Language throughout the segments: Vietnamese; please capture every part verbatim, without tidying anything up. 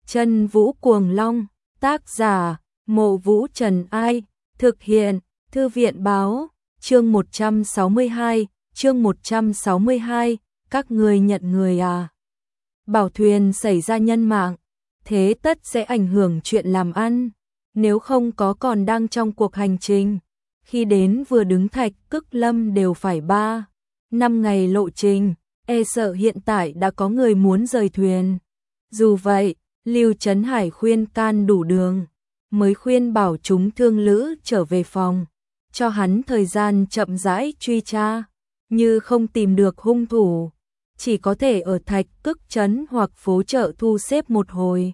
Chân Vũ Cuồng Long, tác giả, Mộ Vũ Trần Ai, thực hiện, Thư viện Báo, chương một trăm sáu mươi hai, chương một trăm sáu mươi hai, các người nhận người à. Bảo thuyền xảy ra nhân mạng, thế tất sẽ ảnh hưởng chuyện làm ăn, nếu không có còn đang trong cuộc hành trình. Khi đến vừa đứng Thạch Cức Lâm đều phải ba, năm ngày lộ trình, e sợ hiện tại đã có người muốn rời thuyền. Dù vậy, Lưu Trấn Hải khuyên can đủ đường, mới khuyên bảo chúng thương lữ trở về phòng, cho hắn thời gian chậm rãi truy tra, như không tìm được hung thủ, chỉ có thể ở Thạch Cức trấn hoặc phố chợ thu xếp một hồi.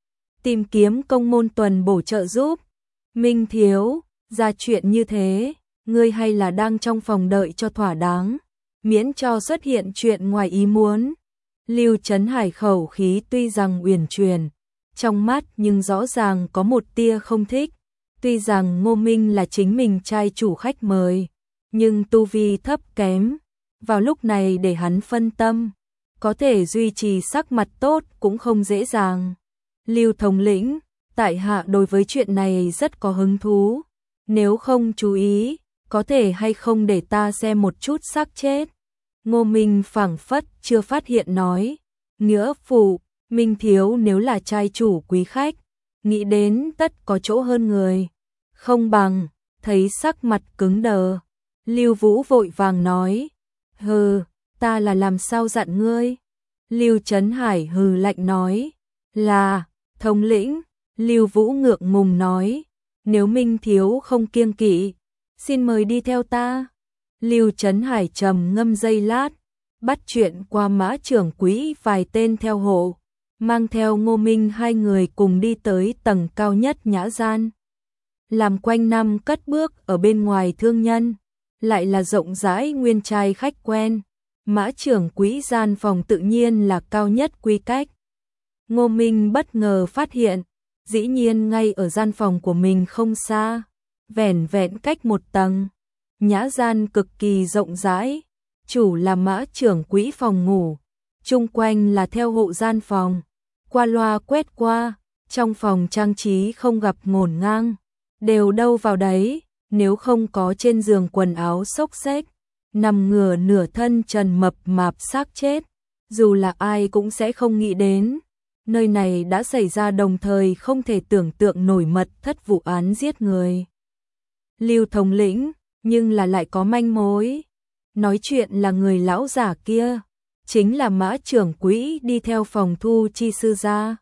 Tìm kiếm công môn tuần bổ trợ giúp. Minh thiếu, ra chuyện như thế, ngươi hay là đang trong phòng đợi cho thỏa đáng, miễn cho xuất hiện chuyện ngoài ý muốn. Lưu Trấn Hải khẩu khí tuy rằng uyển chuyển, trong mắt nhưng rõ ràng có một tia không thích. Tuy rằng Ngô Minh là chính mình trai chủ khách mời, nhưng tu vi thấp kém, vào lúc này để hắn phân tâm, có thể duy trì sắc mặt tốt cũng không dễ dàng. Lưu thống lĩnh, tại hạ đối với chuyện này rất có hứng thú, nếu không chú ý, có thể hay không để ta xem một chút xác chết. Ngô Minh phảng phất chưa phát hiện nói, nghĩa phụ, Minh thiếu nếu là trai chủ quý khách, nghĩ đến tất có chỗ hơn người, không bằng, thấy sắc mặt cứng đờ. Lưu Vũ vội vàng nói, hừ, ta là làm sao dặn ngươi. Lưu Trấn Hải hừ lạnh nói, là, thống lĩnh. Lưu Vũ ngượng ngùng nói, nếu Minh thiếu không kiêng kỵ, xin mời đi theo ta. Lưu Trấn Hải trầm ngâm giây lát, bắt chuyện qua Mã trưởng quỹ vài tên theo hộ, mang theo Ngô Minh hai người cùng đi tới tầng cao nhất nhã gian. Làm quanh năm cất bước ở bên ngoài thương nhân, lại là rộng rãi nguyên trai khách quen, Mã trưởng quỹ gian phòng tự nhiên là cao nhất quy cách. Ngô Minh bất ngờ phát hiện, dĩ nhiên ngay ở gian phòng của mình không xa, vẻn vẹn cách một tầng. Nhã gian cực kỳ rộng rãi, chủ là Mã trưởng quỹ phòng ngủ, chung quanh là theo hộ gian phòng, qua loa quét qua, trong phòng trang trí không gặp ngổn ngang, đều đâu vào đấy, nếu không có trên giường quần áo xốc xếch, nằm ngửa nửa thân trần mập mạp xác chết, dù là ai cũng sẽ không nghĩ đến. Nơi này đã xảy ra đồng thời không thể tưởng tượng nổi mật thất vụ án giết người. Lưu thống lĩnh, nhưng là lại có manh mối. Nói chuyện là người lão giả kia, chính là Mã trưởng quỹ đi theo phòng thu chi sư gia.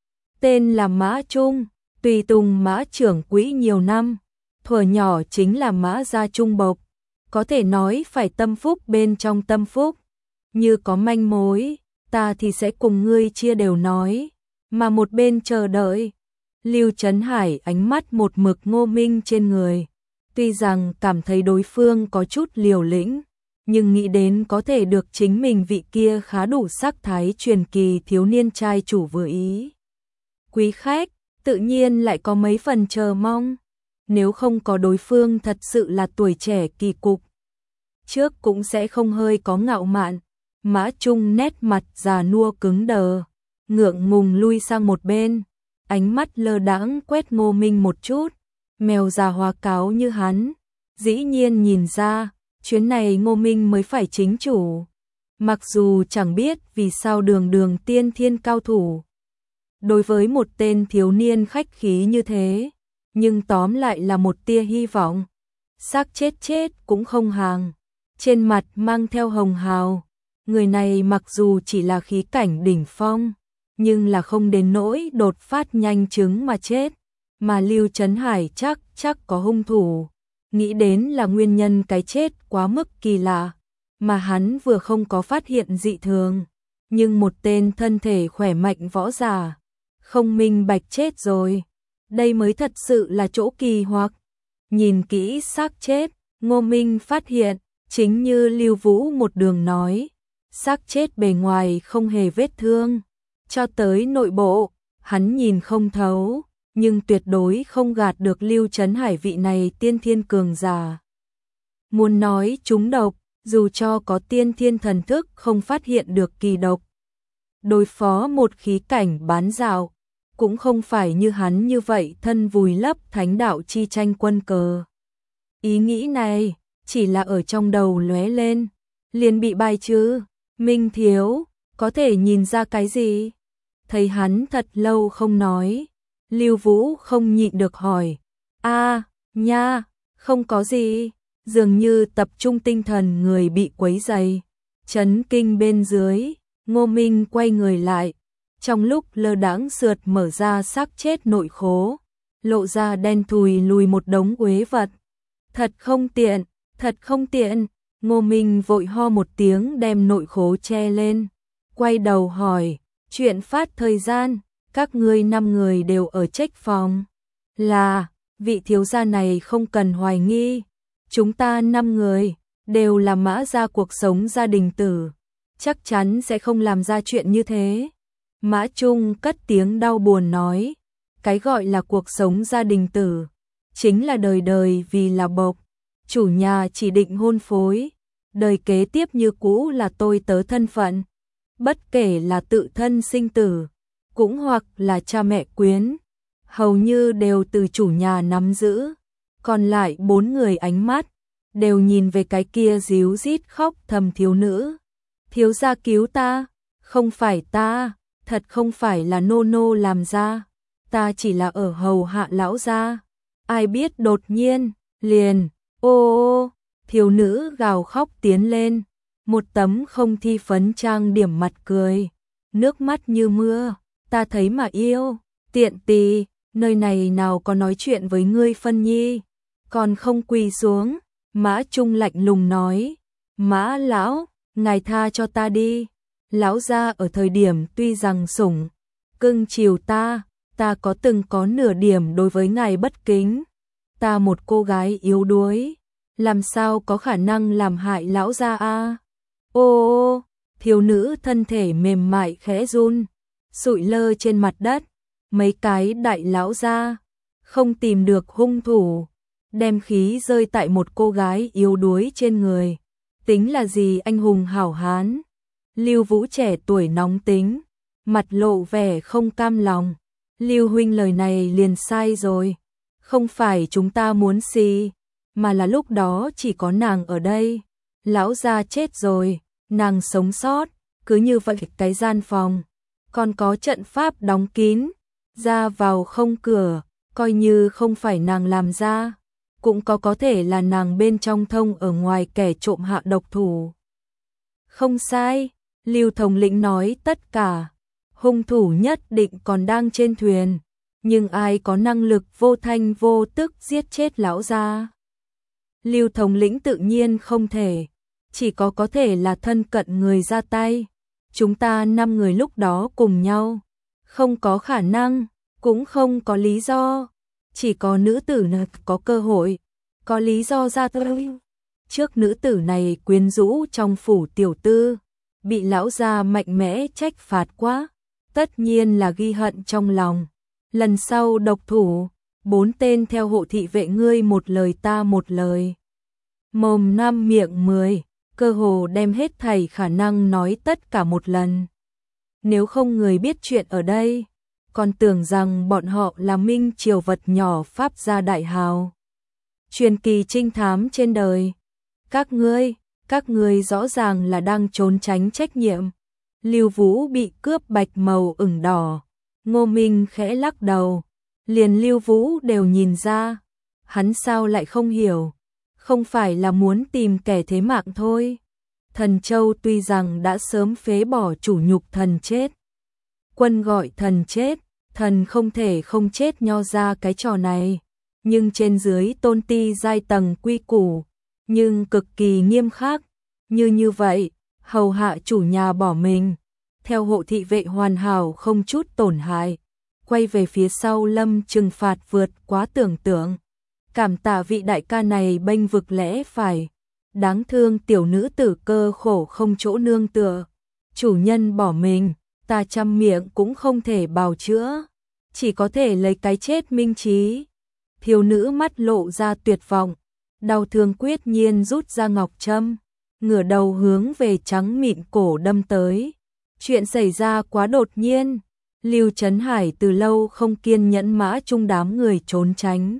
Tên là Mã Trung, tùy tùng Mã trưởng quỹ nhiều năm, thuở nhỏ chính là Mã gia trung bộc, có thể nói phải tâm phúc bên trong tâm phúc. Như có manh mối, ta thì sẽ cùng ngươi chia đều nói, mà một bên chờ đợi. Lưu Trấn Hải ánh mắt một mực Ngô Minh trên người, tuy rằng cảm thấy đối phương có chút liều lĩnh, nhưng nghĩ đến có thể được chính mình vị kia khá đủ sắc thái truyền kỳ thiếu niên trai chủ vừa ý. Quý khách, tự nhiên lại có mấy phần chờ mong, nếu không có đối phương thật sự là tuổi trẻ kỳ cục, trước cũng sẽ không hơi có ngạo mạn. Mã Trung nét mặt già nua cứng đờ, ngượng ngùng lui sang một bên, ánh mắt lơ đãng quét Ngô Minh một chút, mèo già hóa cáo như hắn, dĩ nhiên nhìn ra, chuyến này Ngô Minh mới phải chính chủ. Mặc dù chẳng biết vì sao đường đường tiên thiên cao thủ, đối với một tên thiếu niên khách khí như thế, nhưng tóm lại là một tia hy vọng. Xác chết chết cũng không hàng, trên mặt mang theo hồng hào. Người này mặc dù chỉ là khí cảnh đỉnh phong, nhưng là không đến nỗi đột phát nhanh chứng mà chết, mà Lưu Trấn Hải chắc chắc có hung thủ, nghĩ đến là nguyên nhân cái chết quá mức kỳ lạ, mà hắn vừa không có phát hiện dị thường, nhưng một tên thân thể khỏe mạnh võ giả, không minh bạch chết rồi, đây mới thật sự là chỗ kỳ hoặc. Nhìn kỹ xác chết, Ngô Minh phát hiện, chính như Lưu Vũ một đường nói, xác chết bề ngoài không hề vết thương, cho tới nội bộ, hắn nhìn không thấu, nhưng tuyệt đối không gạt được Lưu Trấn Hải vị này tiên thiên cường giả. Muốn nói trúng độc, dù cho có tiên thiên thần thức không phát hiện được kỳ độc. Đối phó một khí cảnh bán dạo, cũng không phải như hắn như vậy thân vùi lấp thánh đạo chi tranh quân cờ. Ý nghĩ này chỉ là ở trong đầu lóe lên, liền bị bài trừ. Minh Thiếu, có thể nhìn ra cái gì? Thấy hắn thật lâu không nói, Lưu Vũ không nhịn được hỏi. A, nha, không có gì, dường như tập trung tinh thần người bị quấy rầy. Chấn kinh bên dưới, Ngô Minh quay người lại, trong lúc lơ đãng sượt mở ra xác chết nội khố, lộ ra đen thùi lùi một đống uế vật. Thật không tiện, thật không tiện. Ngô Minh vội ho một tiếng đem nội khố che lên, quay đầu hỏi, chuyện phát thời gian, các ngươi năm người đều ở trách phòng. Là, vị thiếu gia này không cần hoài nghi, chúng ta năm người đều là Mã gia cuộc sống gia đình tử, chắc chắn sẽ không làm ra chuyện như thế. Mã Trung cất tiếng đau buồn nói, cái gọi là cuộc sống gia đình tử, chính là đời đời vì là bộc, chủ nhà chỉ định hôn phối, đời kế tiếp như cũ là tôi tớ thân phận, bất kể là tự thân sinh tử, cũng hoặc là cha mẹ quyến, hầu như đều từ chủ nhà nắm giữ, còn lại bốn người ánh mắt đều nhìn về cái kia ríu rít khóc thầm thiếu nữ. Thiếu gia cứu ta, không phải ta, thật không phải là nô nô làm ra, ta chỉ là ở hầu hạ lão gia. Ai biết đột nhiên, liền, ô ô, thiếu nữ gào khóc tiến lên, một tấm không thi phấn trang điểm mặt cười, nước mắt như mưa, ta thấy mà yêu, tiện tì, nơi này nào có nói chuyện với ngươi phân nhi, còn không quỳ xuống. Mã Trung lạnh lùng nói, Mã lão, ngài tha cho ta đi, lão gia ở thời điểm tuy rằng sủng, cưng chiều ta, ta có từng có nửa điểm đối với ngài bất kính, ta một cô gái yếu đuối, làm sao có khả năng làm hại lão gia a? Ô ô, thiếu nữ thân thể mềm mại khẽ run, sụi lơ trên mặt đất, mấy cái đại lão gia không tìm được hung thủ, đem khí rơi tại một cô gái yếu đuối trên người, tính là gì anh hùng hảo hán. Lưu Vũ trẻ tuổi nóng tính, mặt lộ vẻ không cam lòng, Lưu huynh lời này liền sai rồi, không phải chúng ta muốn xì, mà là lúc đó chỉ có nàng ở đây, lão gia chết rồi, nàng sống sót, cứ như vậy cái gian phòng, còn có trận pháp đóng kín, ra vào không cửa, coi như không phải nàng làm ra, cũng có có thể là nàng bên trong thông ở ngoài kẻ trộm hạ độc thủ. Không sai, Lưu thống lĩnh nói tất cả, hung thủ nhất định còn đang trên thuyền, nhưng ai có năng lực vô thanh vô tức giết chết lão gia? Lưu thống lĩnh tự nhiên không thể, chỉ có có thể là thân cận người ra tay. Chúng ta năm người lúc đó cùng nhau, không có khả năng, cũng không có lý do, chỉ có nữ tử này có cơ hội, có lý do ra tay. Trước nữ tử này quyến rũ trong phủ tiểu tư, bị lão gia mạnh mẽ trách phạt quá, tất nhiên là ghi hận trong lòng. Lần sau độc thủ, bốn tên theo hộ thị vệ ngươi một lời ta một lời. Mồm năm miệng mười, cơ hồ đem hết thảy khả năng nói tất cả một lần. Nếu không người biết chuyện ở đây, còn tưởng rằng bọn họ là minh triều vật nhỏ pháp gia đại hào. Truyền kỳ trinh thám trên đời. Các ngươi, các ngươi rõ ràng là đang trốn tránh trách nhiệm. Lưu Vũ bị cướp bạch màu ửng đỏ. Ngô Minh khẽ lắc đầu. Liền Lưu Vũ đều nhìn ra. Hắn sao lại không hiểu. Không phải là muốn tìm kẻ thế mạng thôi. Thần Châu tuy rằng đã sớm phế bỏ chủ nhục thần chết. Quân gọi thần chết, thần không thể không chết nho ra cái trò này. Nhưng trên dưới tôn ti giai tầng quy củ, nhưng cực kỳ nghiêm khắc. Như như vậy, hầu hạ chủ nhà bỏ mình, theo hộ thị vệ hoàn hảo không chút tổn hại. Quay về phía sau Lâm trừng phạt vượt quá tưởng tượng. Cảm tạ vị đại ca này bênh vực lẽ phải. Đáng thương tiểu nữ tử cơ khổ không chỗ nương tựa. Chủ nhân bỏ mình, ta trăm miệng cũng không thể bào chữa. Chỉ có thể lấy cái chết minh trí. Thiếu nữ mắt lộ ra tuyệt vọng. Đau thương quyết nhiên rút ra ngọc trâm. Ngửa đầu hướng về trắng mịn cổ đâm tới. Chuyện xảy ra quá đột nhiên. Lưu Trấn Hải từ lâu không kiên nhẫn Mã Trung đám người trốn tránh.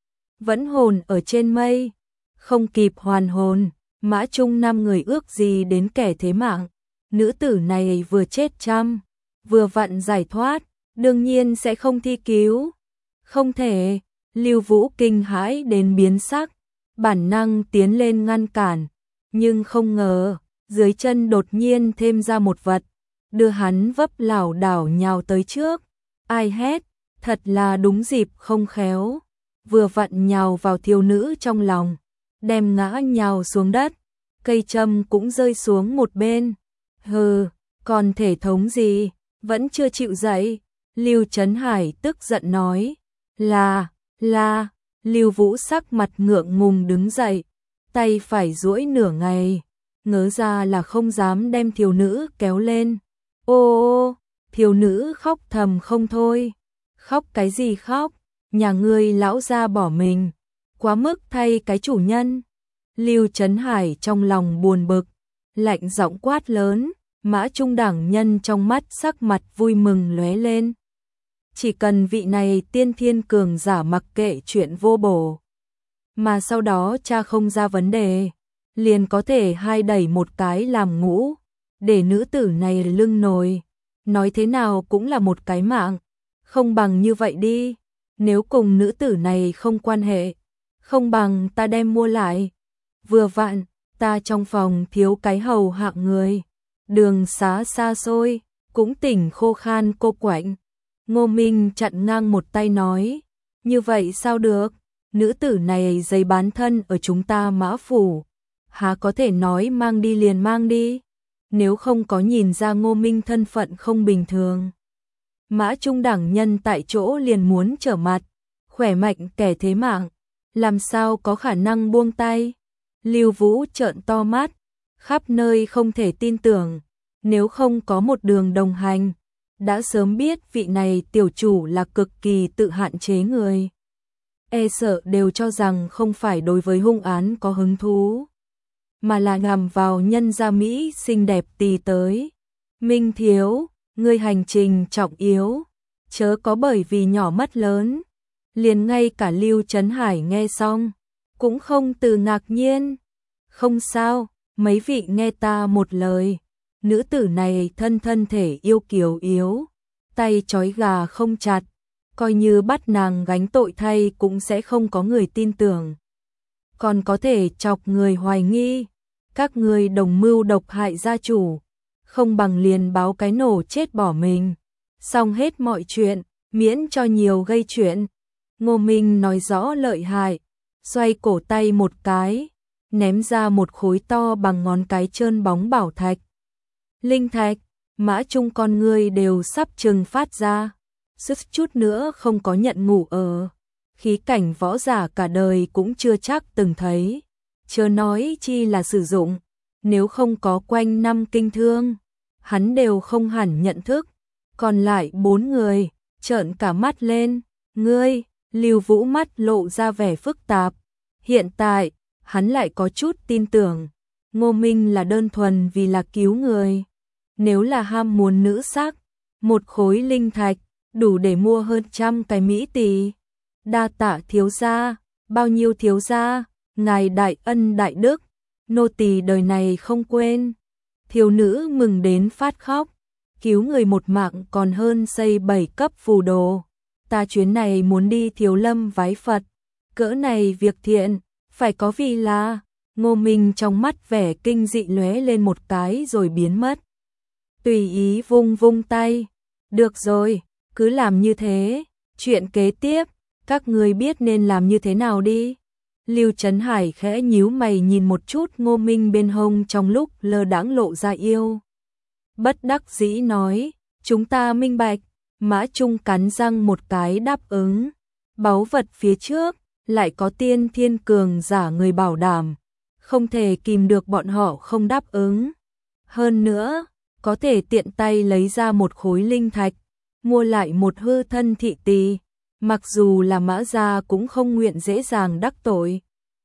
Vẫn hồn ở trên mây, không kịp hoàn hồn, Mã Trung năm người ước gì đến kẻ thế mạng. Nữ tử này vừa chết trăm, vừa vặn giải thoát, đương nhiên sẽ không thi cứu. Không thể, Lưu Vũ kinh hãi đến biến sắc, bản năng tiến lên ngăn cản, nhưng không ngờ, dưới chân đột nhiên thêm ra một vật, đưa hắn vấp lảo đảo nhào tới trước. Ai hét, thật là đúng dịp không khéo, vừa vặn nhào vào thiếu nữ trong lòng, đem ngã nhào xuống đất, cây châm cũng rơi xuống một bên. Hừ, còn thể thống gì, vẫn chưa chịu dậy. Lưu Trấn Hải tức giận nói, là, là, Lưu Vũ sắc mặt ngượng ngùng đứng dậy, tay phải duỗi nửa ngày, ngớ ra là không dám đem thiếu nữ kéo lên. Ô ô, thiếu nữ khóc thầm không thôi. Khóc cái gì khóc, nhà ngươi lão gia bỏ mình, quá mức thay cái chủ nhân. Lưu Trấn Hải trong lòng buồn bực, lạnh giọng quát lớn, Mã Trung đẳng nhân trong mắt sắc mặt vui mừng lóe lên. Chỉ cần vị này tiên thiên cường giả mặc kệ chuyện vô bổ, mà sau đó cha không ra vấn đề, liền có thể hai đẩy một cái làm ngũ, để nữ tử này lưng nồi, nói thế nào cũng là một cái mạng, không bằng như vậy đi, nếu cùng nữ tử này không quan hệ, không bằng ta đem mua lại, vừa vặn, ta trong phòng thiếu cái hầu hạng người, đường xá xa xôi, cũng tỉnh khô khan cô quạnh. Ngô Minh chặn ngang một tay nói, như vậy sao được, nữ tử này giấy bán thân ở chúng ta Mã Phủ, há có thể nói mang đi liền mang đi, nếu không có nhìn ra Ngô Minh thân phận không bình thường. Mã Trung đẳng nhân tại chỗ liền muốn trở mặt, khỏe mạnh kẻ thế mạng, làm sao có khả năng buông tay. Lưu Vũ trợn to mắt, khắp nơi không thể tin tưởng, nếu không có một đường đồng hành, đã sớm biết vị này tiểu chủ là cực kỳ tự hạn chế người. E sợ đều cho rằng không phải đối với hung án có hứng thú, mà là ngầm vào nhân gia Mỹ xinh đẹp tì tới. Minh thiếu, ngươi hành trình trọng yếu, chớ có bởi vì nhỏ mất lớn. Liền ngay cả Lưu Trấn Hải nghe xong, cũng không từ ngạc nhiên. Không sao, mấy vị nghe ta một lời. Nữ tử này thân thân thể yêu kiều yếu, tay trói gà không chặt, coi như bắt nàng gánh tội thay cũng sẽ không có người tin tưởng. Còn có thể chọc người hoài nghi, các người đồng mưu độc hại gia chủ, không bằng liền báo cái nổ chết bỏ mình, xong hết mọi chuyện, miễn cho nhiều gây chuyện. Ngô Minh nói rõ lợi hại, xoay cổ tay một cái, ném ra một khối to bằng ngón cái trơn bóng bảo thạch. Linh thạch, Mã Trung con ngươi đều sắp trừng phát ra, sức chút nữa không có nhận ngủ ở. Khí cảnh võ giả cả đời cũng chưa chắc từng thấy, chớ nói chi là sử dụng, nếu không có quanh năm kinh thương, hắn đều không hẳn nhận thức. Còn lại bốn người, trợn cả mắt lên, ngươi, Lưu Vũ mắt lộ ra vẻ phức tạp. Hiện tại, hắn lại có chút tin tưởng, Ngô Minh là đơn thuần vì là cứu người. Nếu là ham muốn nữ sắc, một khối linh thạch, đủ để mua hơn trăm cái mỹ tỷ. Đa tạ thiếu gia, bao nhiêu thiếu gia, ngài đại ân đại đức, nô tỳ đời này không quên. Thiếu nữ mừng đến phát khóc, cứu người một mạng còn hơn xây bảy cấp phù đồ. Ta chuyến này muốn đi Thiếu Lâm vái Phật, cỡ này việc thiện, phải có vì là. Ngô Minh trong mắt vẻ kinh dị lóe lên một cái rồi biến mất. Tùy ý vung vung tay, được rồi, cứ làm như thế, chuyện kế tiếp, các người biết nên làm như thế nào đi. Lưu Trấn Hải khẽ nhíu mày nhìn một chút Ngô Minh bên hông trong lúc lơ đãng lộ ra yêu. Bất đắc dĩ nói, chúng ta minh bạch. Mã Trung cắn răng một cái đáp ứng. Báu vật phía trước, lại có tiên thiên cường giả người bảo đảm, không thể kìm được bọn họ không đáp ứng. Hơn nữa, có thể tiện tay lấy ra một khối linh thạch, mua lại một hư thân thị tỳ, mặc dù là Mã gia cũng không nguyện dễ dàng đắc tội.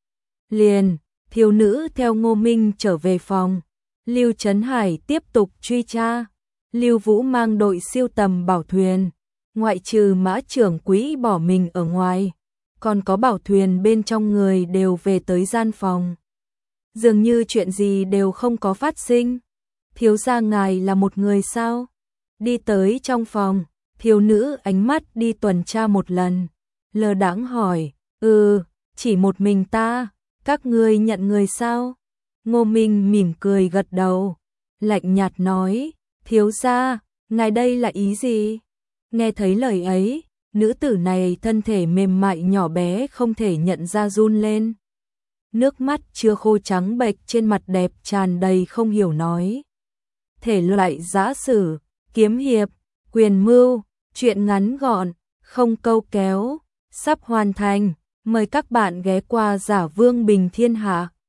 Liền, thiếu nữ theo Ngô Minh trở về phòng, Lưu Trấn Hải tiếp tục truy tra. Lưu Vũ mang đội siêu tầm bảo thuyền, ngoại trừ Mã trưởng quỹ bỏ mình ở ngoài, còn có bảo thuyền bên trong người đều về tới gian phòng. Dường như chuyện gì đều không có phát sinh. Thiếu gia ngài là một người sao? Đi tới trong phòng, thiếu nữ ánh mắt đi tuần tra một lần, lơ đãng hỏi, ừ, chỉ một mình ta, các ngươi nhận người sao? Ngô Minh mỉm cười gật đầu, lạnh nhạt nói, thiếu gia, ngài đây là ý gì? Nghe thấy lời ấy, nữ tử này thân thể mềm mại nhỏ bé không thể nhận ra run lên. Nước mắt chưa khô trắng bệch trên mặt đẹp tràn đầy không hiểu nói. Thể loại giã sử, kiếm hiệp, quyền mưu, truyện ngắn gọn, không câu kéo, sắp hoàn thành. Mời các bạn ghé qua Giả Vương Bình Thiên Hạ.